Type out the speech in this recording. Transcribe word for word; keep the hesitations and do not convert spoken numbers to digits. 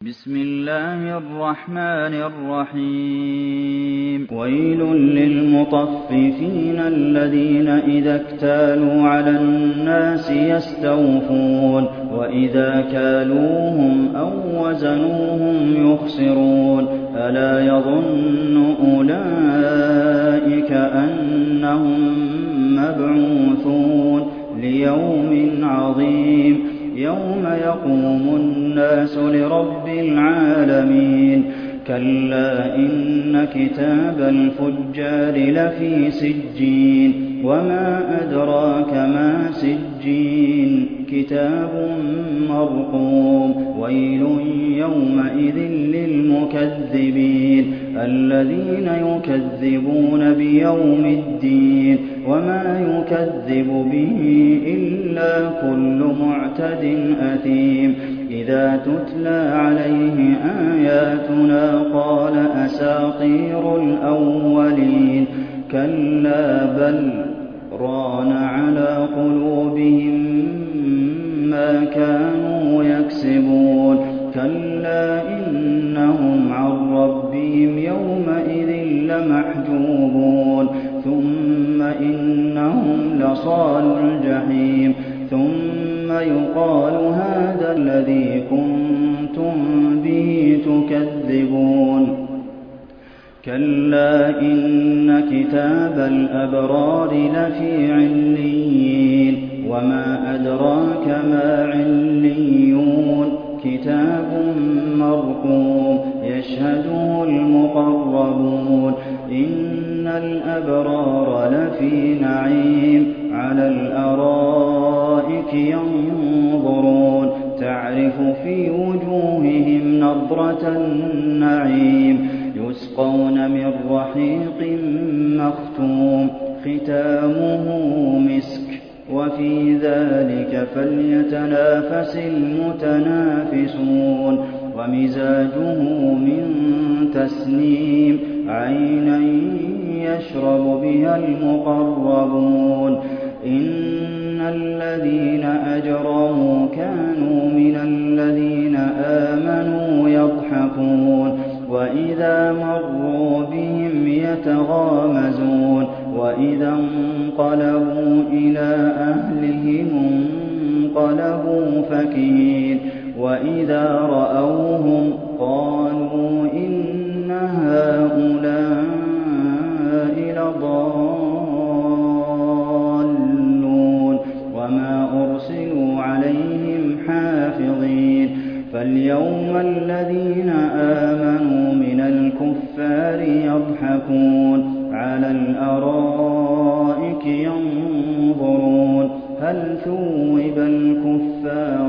بسم الله الرحمن الرحيم ويل للمطففين الذين إذا اكتالوا على الناس يستوفون وإذا كالوهم أو وزنوهم يخسرون ألا يظن أولئك أنهم مبعوثون ليوم عظيم يوم يقوم الناس لرب العالمين كلا إن كتاب الفجار لفي سجين وما أدراك ما سجين كتاب مرقوم ويل يومئذ للمكذبين الذين يكذبون بيوم الدين وما يكذب به إلا كل معتد أثيم إذا تتلى عليه آياتنا قال أساطير الأولين كلا بل ران على قلوبهم ما كانوا يكسبون كلا إنهم عن ربهم يومئذ لمحجوبون ثم إنهم لصالو الجحيم ثم يقال هذا الذي كنتم به تكذبون كلا إن كتاب الأبرار لفي عليين وما أدراك ما عليون كتاب مرقوم يشهده المقربون إن الأبرار لفي نعيم على الأرائك ينظرون تعرف في وجوههم نضرة النعيم يسقون من رحيق مختوم ختامه مسك وفي ذلك فليتنافس المتنافسون ومزاجه من تسنيم عينا يشرب بها المقربون إن الذين أجرموا كانوا من الذين آمنوا يضحكون وإذا مروا بهم يتغامزون وإذا انقلبوا إلى أهلهم انقلبوا فكهين وإذا رأوهم قالوا إن هؤلاء لضالون وما أرسلوا عليهم حافظين فاليوم الذين آمنوا من الكفار يضحكون على الأرائك ينظرون هل ثوب الكفار